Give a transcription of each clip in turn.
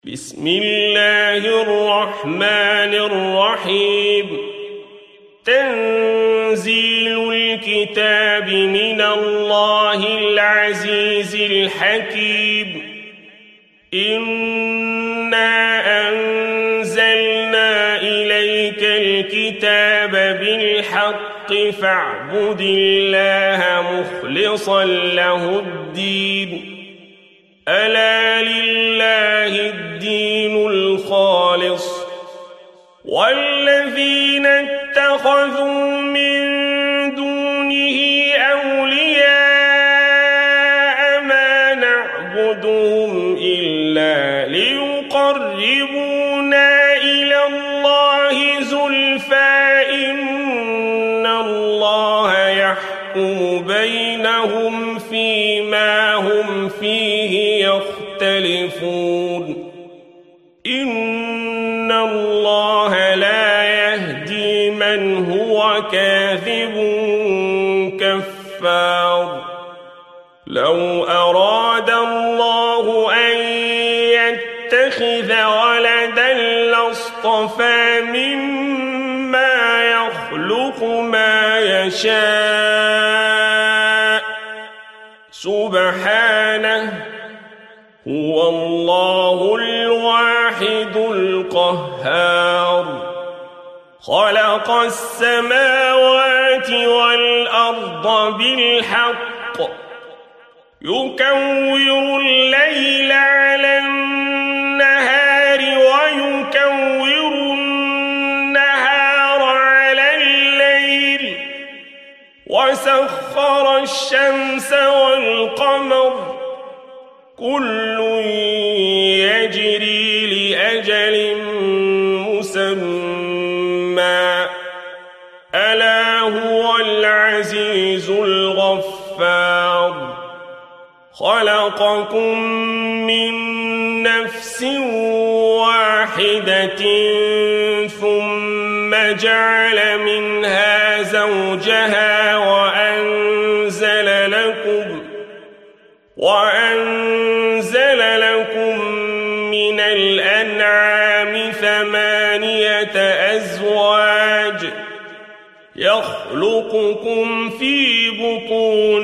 بسم الله الرحمن الرحيم. تنزيل الكتاب من الله العزيز الحكيم. إنا أنزلنا إليك الكتاب بالحق فاعبد الله مخلصا له الدين. ألا لله الدين الخالص والذين اتخذوا من دونه أولياء ما نعبدهم إلا ليقربونا إلى الله زلفى إن الله يحكم بينهم فيما هم فيه يختلفون. إن الله لا يهدي من هو كاذب كفار. لو أراد الله أن يتخذ ولدا لاصطفى مما يخلق ما يشاء سبحانه هو الله الواحد القهار. خلق السماوات والأرض بالحق يكور الليل على النهار ويكور النهار على الليل وسخر الشمس والقمر كل يجري لأجل مسمى ألا هو العزيز الغفار. خلقكم من نفس واحدة ثم جعل منها زوجها وأنزل لكم من الأنعام 8 أزواج يخلقكم في بطون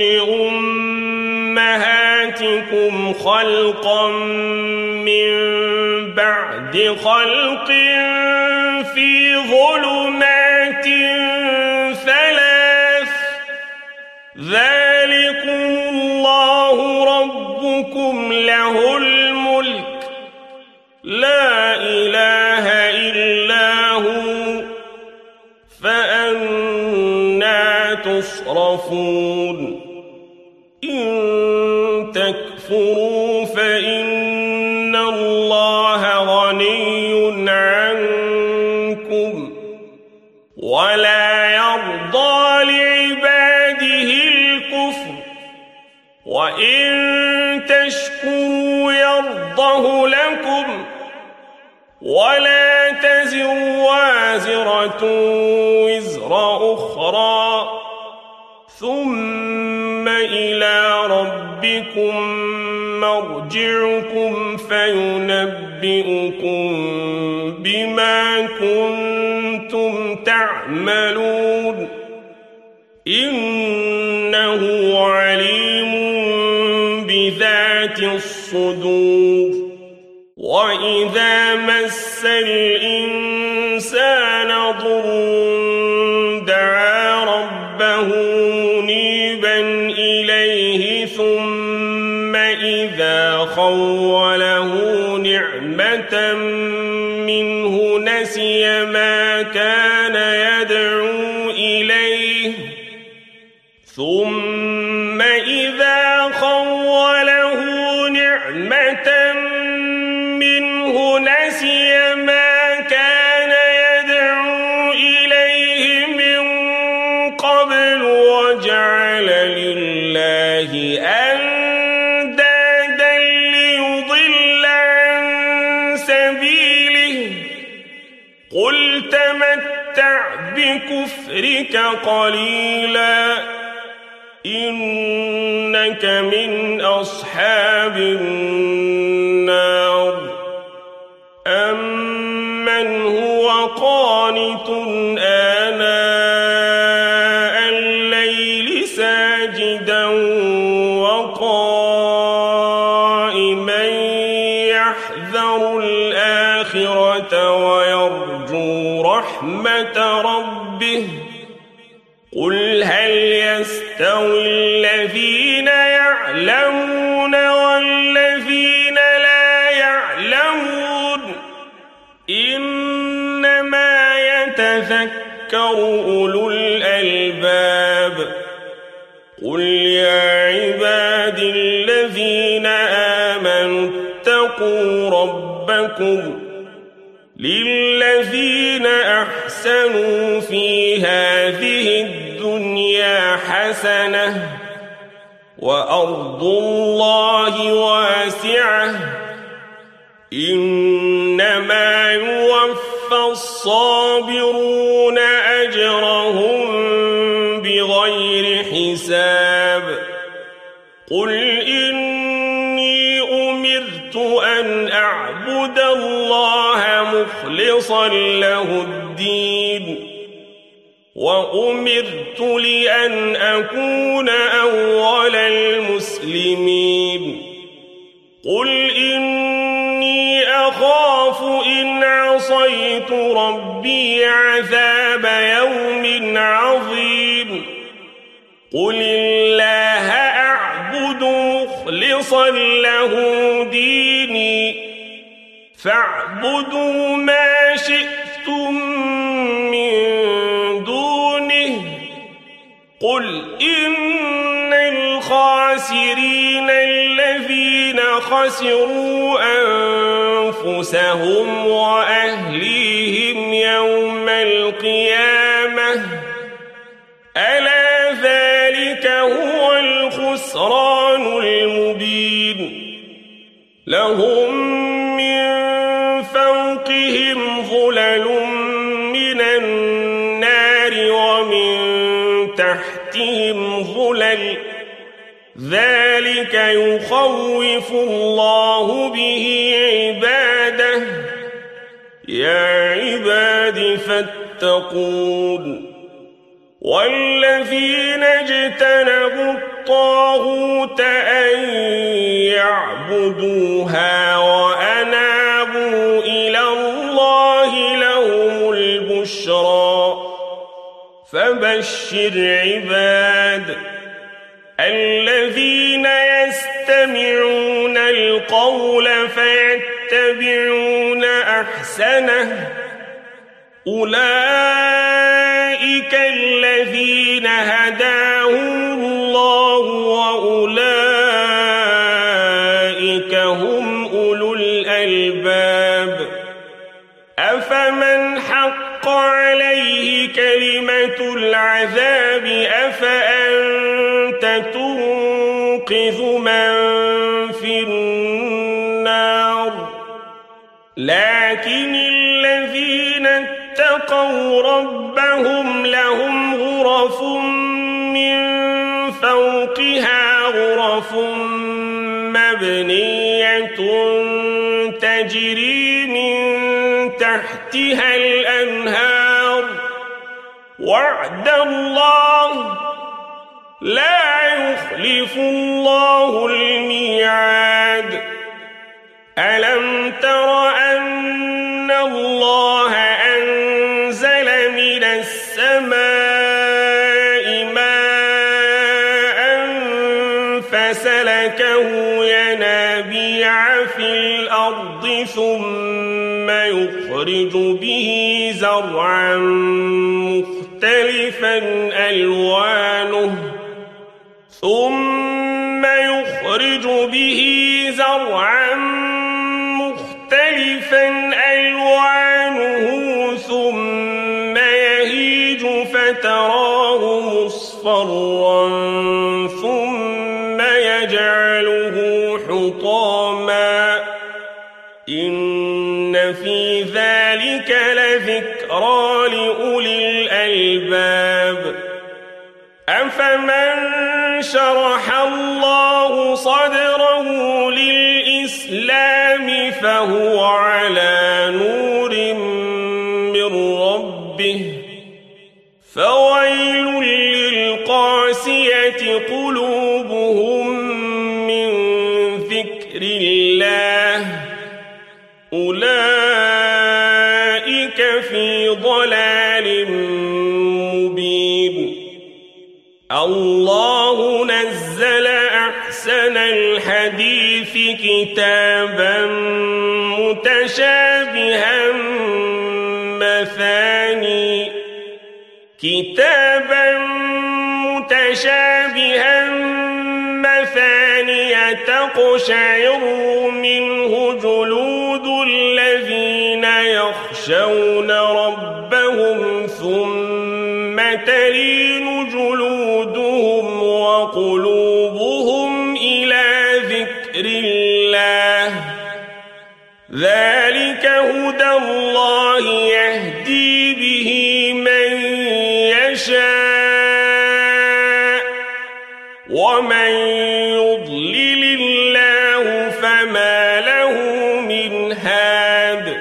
أمهاتكم خلقا من بعد خلق في ظلمات 3 ذلكم الله ربكم له الملك لا إله إلا هو فأنى تصرفون. إن تكفروا فإن الله غني عنكم ولا يرضى لعباده الكفر وإن تشكروا يرضه لكم ولا تزر وازرة وزر أخرى ثم إلى ربكم مرجعكم فينبئكم بما كنتم تعملون. إنه عليم بذات الصدور. وإذا مس الإنسان ضر دعا ربه منيبا إليه ثم إذا خوله نعمة منه نسي ما كان يدعو إليه ثم إذا خوله نعمة منه نسي ما كان يدعو إليه من قبل وجعل لله أندادا ليضل عن سبيله. قل تمتع بكفرك قليلا إنك من أصحاب النار. وقانت آناء الليل ساجدا وقائما يحذر الآخرة ويرجو رحمة ربه قل هل يستوي الذين يعلمون والذين لا يعلمون إنما يتذكر أولو الألباب قل يا عبادي الذين آمنوا اتقوا ربكم للذين أحسنوا في هذه الدنيا حسنة وأرض الله واسعة إنما يوفى الصابرون أجرهم بغير حساب قل إني أمرت أن أعبد الله مخلصا له الدين وأمرت لأن أكون أول المسلمين قل إني أخاف إن عصيت ربي عذاب يوم عظيم قل الله أعبد مخلصا له ديني فاعبدوا ما شئتم من دونه قل إن الخاسرين الذين خسروا أنفسهم وأهليهم يوم القيامة ألا ذلك هو الخسران المبين لهم من فوقهم ظلل من النار ومن تحتهم ظلل ذلك يخوف الله به عباده يا عباد فاتقون والذين اجتنبوا الطاغوت أن يعبدوها وأنابوا إلى الله لهم البشرى فبشر عباد الذين يستمعون القول فيتبعون أحسنه أولئك الذين هداهم الله وأولئك هم أولو الألباب أفمن حق عليه كلمة العذاب أفأنت تنقذ من في النار لكن الذين اتقوا ربهم لهم غرف من فوقها غرف مبنية تجري من تحتها الأنهار وعد الله لا يخلف الله الميعاد ألم تر أن الله أنزل من السماء ماء فسلكه ينابيع في الأرض ثم يخرج به زرعا مختلفا ألوانه ثم يهيج فتراه مصفرا ثم يجعله حطاما إن في ذلك لذكرى لأولي الألباب أفمن شرح الله صدره للإسلام فهو على نور من ربه فويل للقاسية قلوبهم من ذكر الله أولئك في ضلال مبين الله نزل أحسن الحديث كتابا متشابها مثانية تقشعر منه جلود الذين يخشون ربهم ثم تلين جلودهم وقلوبهم إلى ذكر الله ذلك هدى الله يهدي به من يشاء ومن يضلل الله فما له من هاد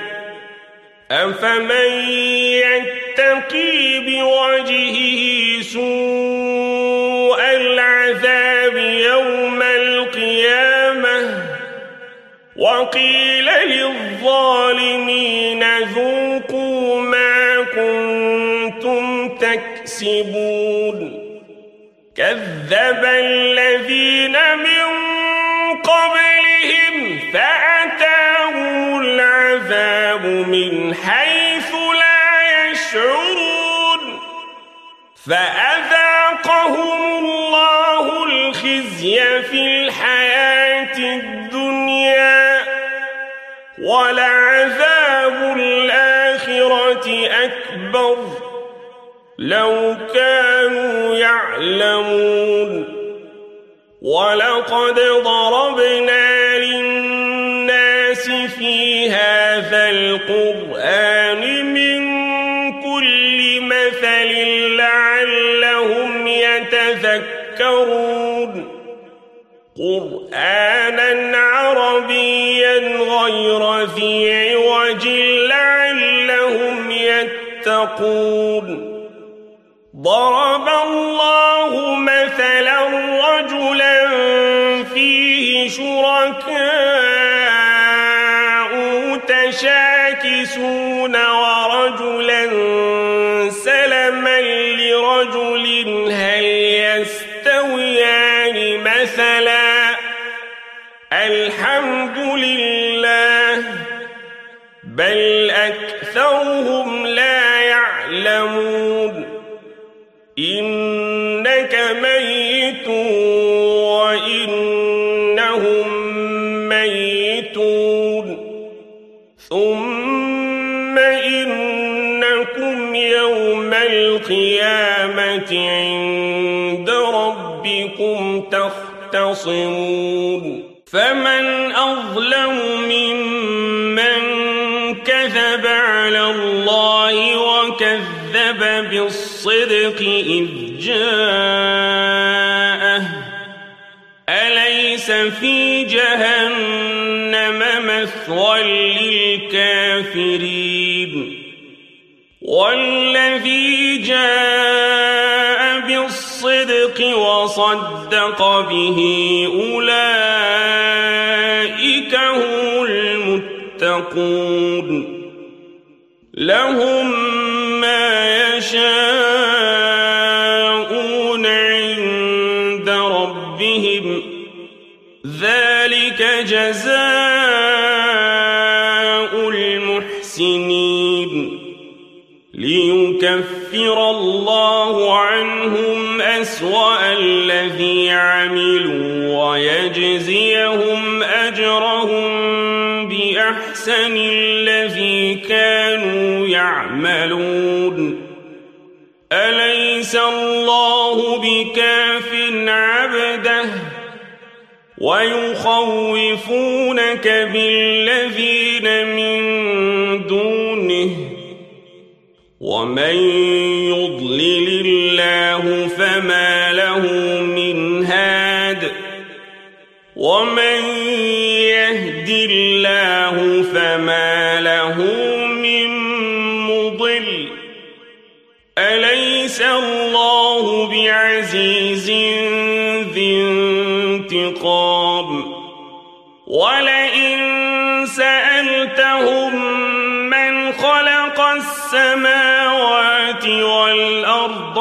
أفمن يتقي بوجهه سوء العذاب يوم القيامة وقيل للظالمين ذوقوا ما كنتم تكسبون كذب الذين من قبلهم فأتاهم العذاب من حيث لا يشعرون فأذاقهم الله الخزي في الحياة الدنيا ولعذاب الآخرة أكبر لو كانوا يعلمون ولقد ضربنا للناس في هذا القرآن من كل مثل لعلهم يتذكرون قرآنا عربيا غير ذي عوج لعلهم يتقون ضرب الله مثلا رجلا فيه شركاء متشاكسون ورجلا سلما لرجل هل يستويان مثلا الحمد لله بل أكثرهم لا يعلمون إنك ميت وإنهم ميتون ثم إنكم يوم القيامة عند ربكم تختصمون فمن أظلم ممن كذب على الله وكذب بالصدق إذ جاءه أليس في جهنم مثوى للكافرين والذي جاء بالصدق وصدق به أولئك هم المتقون لهم ما يشاءون عند ربهم ذلك جزاء المحسنين ليكفر الله عنهم أسوأ الذي عملوا ويجزيهم أجرهم بأحسن الذي كانوا يعملون أليس الله بكاف عبده ويخوفونك بالذين من دونه ومن يضلل الله فما له من هاد ومن يهد الله فما له من مضل ولئن سألتهم من خلق السماوات والأرض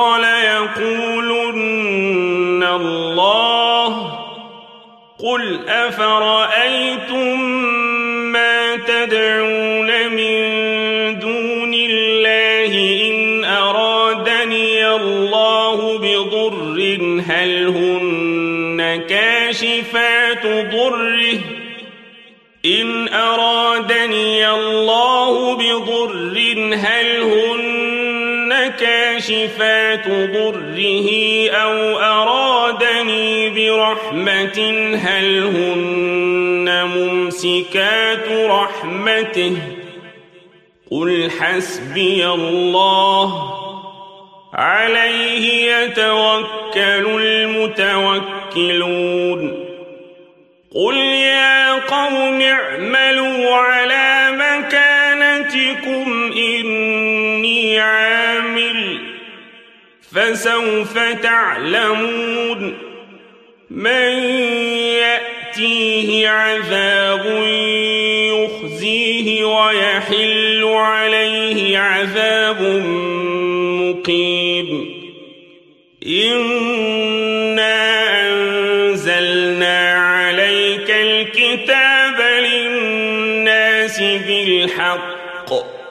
ليقولن الله قل أفرأيتم ما تدعون من دون الله إن أرادني الله بضر هل هن كاشفات ضره إن أرادني الله بضر هل هن كاشفات ضره أو أرادني برحمة هل هن ممسكات رحمته قل حسبي الله عليه يتوكل المتوكلون قل يا قوم اعملوا على مكانتكم إني عامل فسوف تعلمون من يأتيه عذاب يخزيه ويحل عليه عذاب مقيم إنا أنزلنا عليك الكتاب للناس بالحق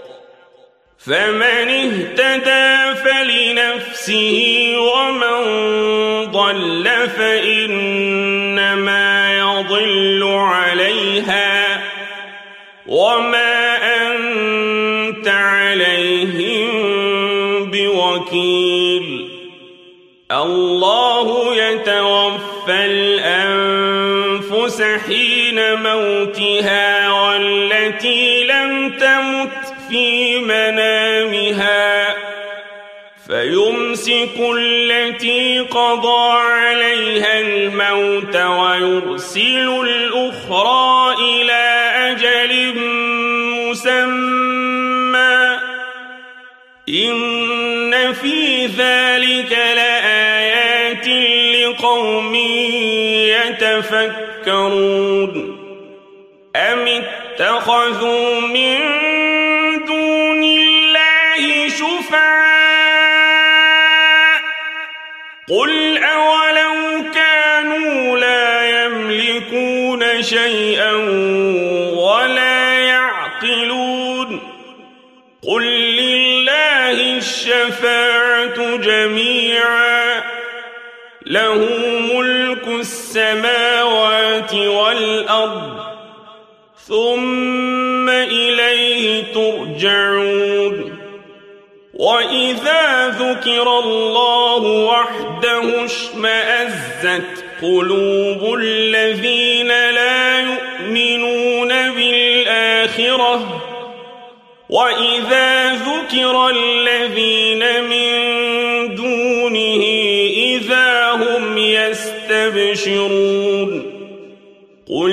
فمن اهتدى فلنفسه ومن ضل فإنما يضل عليها وما أنت عليهم بوكيل الله يتوفى الأنفس حين موتها والتي لم تمت في منامها فيمسك التي قضى عليها الموت ويرسل الأخرى إلى أجل مسمى إن في ذلك لآيات لقوم يتفكرون أم اتخذوا من دون الله شفعاء قل أولو كانوا لا يملكون شيئا ولا يعقلون قل لله الشفاعة جميعا له ملك السماوات والأرض ثم إليه ترجعون وإذا ذكر الله وحده اشمأزت قلوب الذين لا يؤمنون بالآخرة وإذا ذكر الذين من دونه إذا هم يستبشرون قل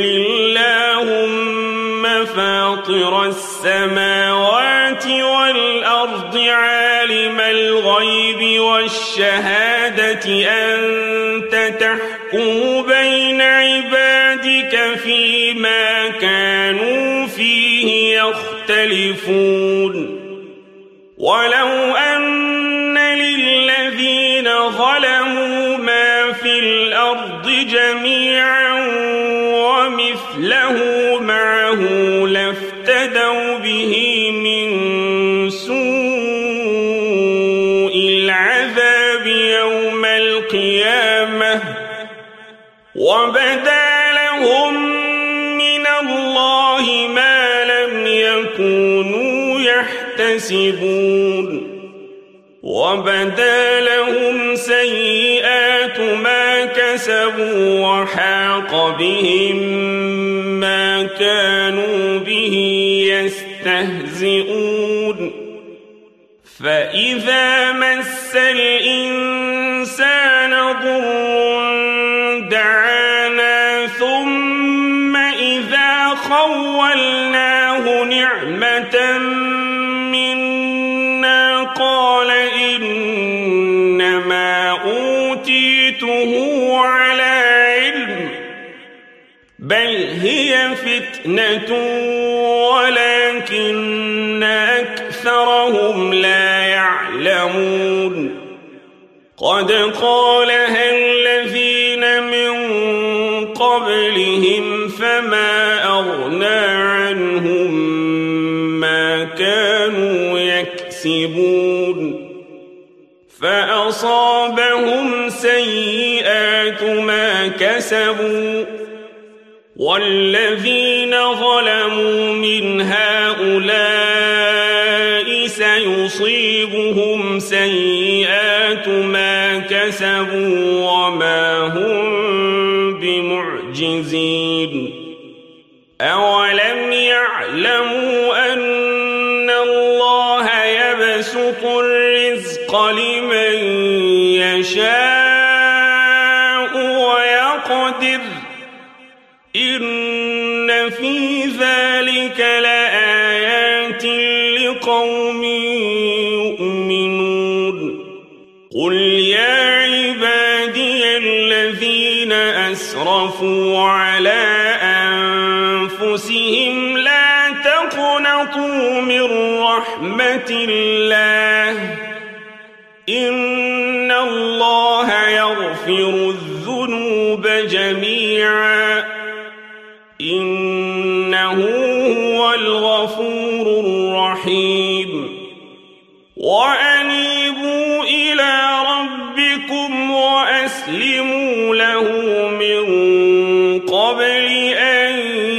اللهم فاطر السماوات والأرض عالم الغيب والشهادة أنت تحكم بين عبادك فيما كانوا فيه يختلفون ولو أن للذين ظلموا ما في الأرض جميعا ومثله معه لافتدوا به من سوء العذاب يوم القيامة وبدا لهم من الله ما لم يكونوا يحتسبون وبدا لهم سيئات ما كسبوا وحاق بهم ما كانوا به يستهزئون فإذا مس الإنسان ضر دعانا ثم إذا خولناه نعمة منا قال إنما أوتيته على علم بل هي فتنة ولكن أكثرهم لا يعلمون قد قالها الذين من قبلهم فما أغنى عنهم ما كانوا يكسبون فأصابهم سيئات ما كسبوا والذين ظلموا من هؤلاء سيصيبهم سيئات ما كسبوا وما هم بمعجزين أولم يعلموا أن الله يبسط الرزق لمن يشاء ويقدر إن في ذلك لآيات لقوم يؤمنون قل يا عبادي الذين أسرفوا على أنفسهم لا تقنطوا من رحمة الله إن الله يغفر الذنوب جميعا إنه هو الغفور الرحيم وأنيبوا إلى ربكم وأسلموا له من قبل أن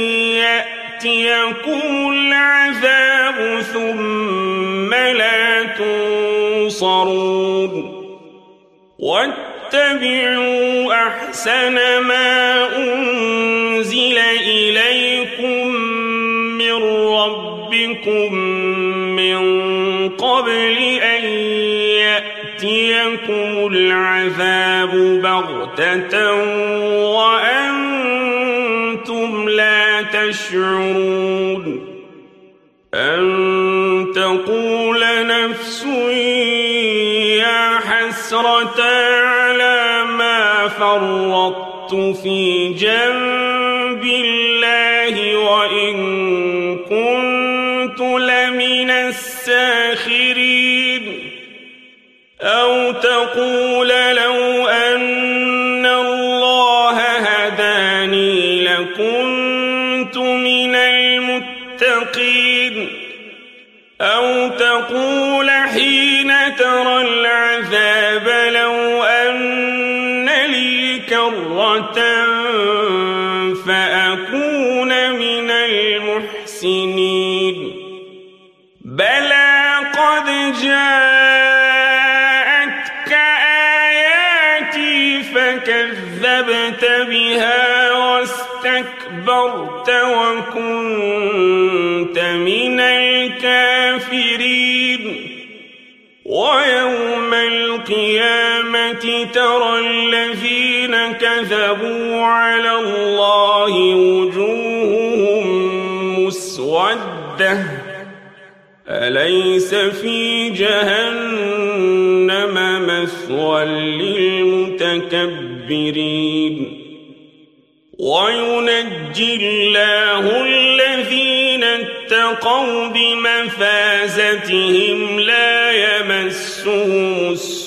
يأتيكم العذاب ثم لا تنصرون واتبعوا أحسن ما أنزل إليكم من ربكم من قبل أن يأتيكم العذاب بغتة وأنتم لا تشعرون أن تقول نفس يا حسرة على ما فرطت في جنب الله وإن كنت لمن الساخرين أو تقول لو أن الله هداني لكنت من المتقين أو تقول حين ترى العذاب لو أن لي كرة فأكون من المحسنين بلى قد جاءتك آياتي فكذبت بها واستكبرت وكنت من الكافرين ويوم القيامة ترى الذين كذبوا على الله وجوههم مسودة أليس في جهنم مثوى للمتكبرين وينجي الله الذين اتقوا بمفازتهم لا يمسهم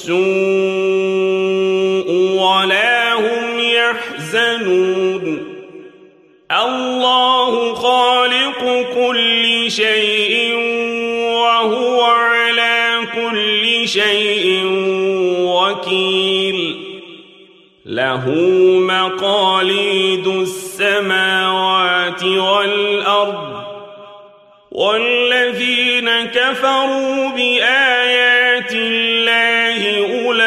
السوء ولا هم يحزنون الله خالق كل شيء وهو على كل شيء وكيل له مقاليد السماوات والأرض والذين كفروا بآيات الله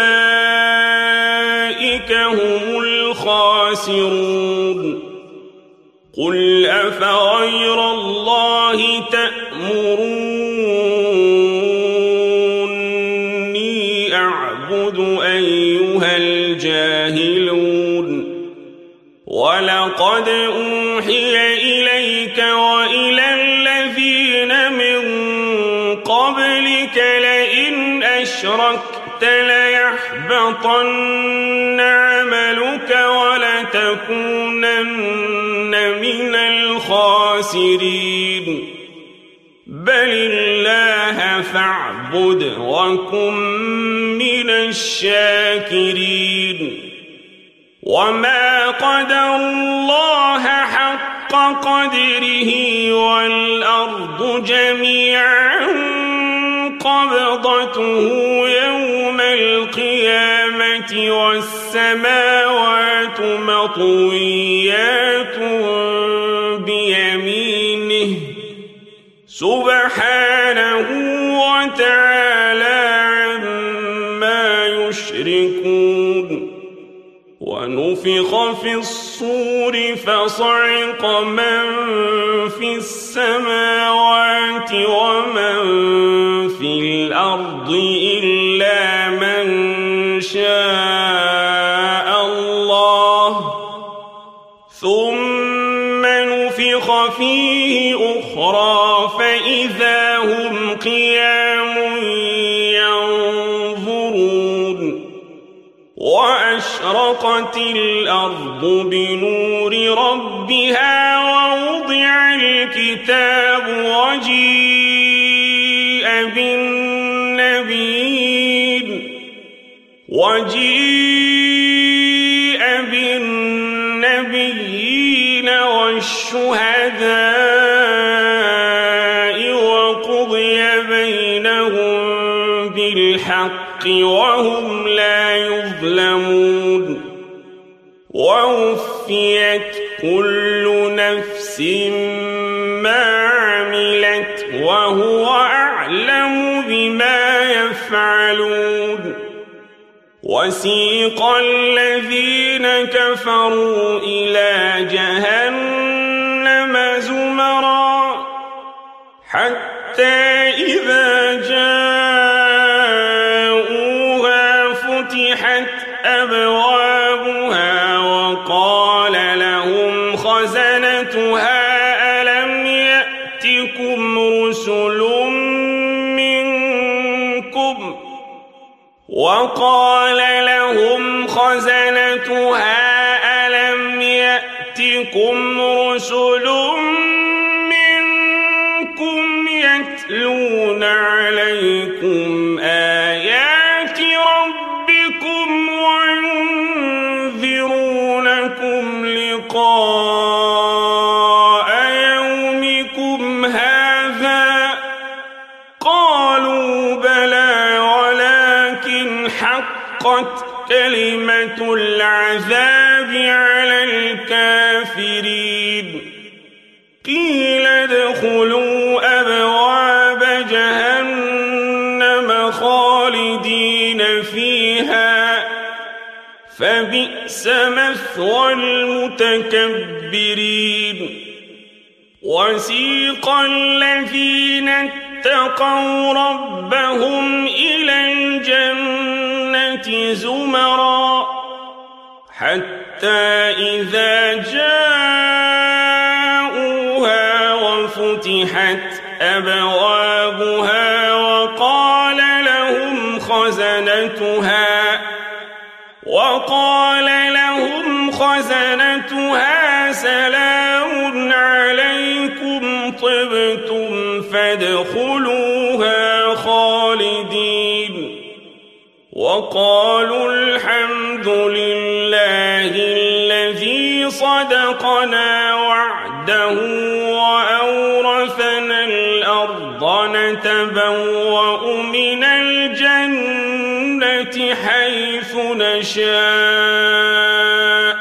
أولئك هم الخاسرون قل أفغير الله تأمروني أعبد أيها الجاهلون ولقد أوحي إليك وإلى الذين من قبلك لئن أشركت ليحبطن عملك ولتكونن من الخاسرين بل الله فاعبد وكن من الشاكرين وما قدروا الله حق قدره والأرض جميعا قبضته يوم القيامة والسماوات مطويات بيمينه سبحانه وتعالى عما يشركون ونفخ في الصور فصعق من في السماوات ومن في الأرض إلا من شاء الله ثم نفخ فيه أخرى فإذا هم قيام ينظرون وأشرقت الأرض بنور ربها ووضع الكتاب وجيء بالنبيين والشهداء وقضي بينهم بالحق وهم لا يظلمون ووفيت كل نفس ما عملت وهو أعلم بما يفعلون وسيق الذين كفروا إلى جهنم زمرا حتى إذا جاءوها فتحت أبوابها وقال لهم خزنتها ألم يأتكم رسل منكم يتلون عليكم آيات ربكم وينذرونكم لقاء يومكم هذا قالوا بلى ولكن حقت كلمة العذاب على الكافرين قيل ادخلوا أبواب جهنم خالدين فيها فبئس مثوى المتكبرين وسيق الذين اتقوا ربهم إلى الجنة زمرا حتى إذا جاءوها وفتحت أبوابها وقال لهم خزنتها سلام عليكم طبتم فادخلوها خالدين وقالوا الحمد لله الذي صدقنا وعده وأورثنا الأرض نتبوأ من الجنة حيث نشاء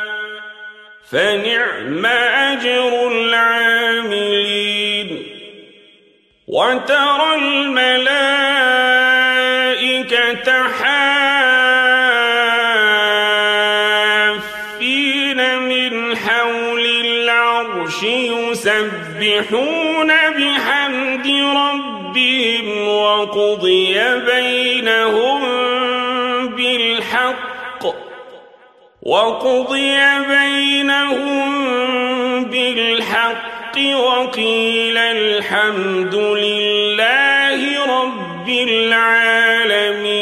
فنعم أجر العاملين وترى الملائكة حافين من حول العرش يسبحون بحمد ربهم وقضي بينهم بالحق وقيل الحمد لله رب العالمين.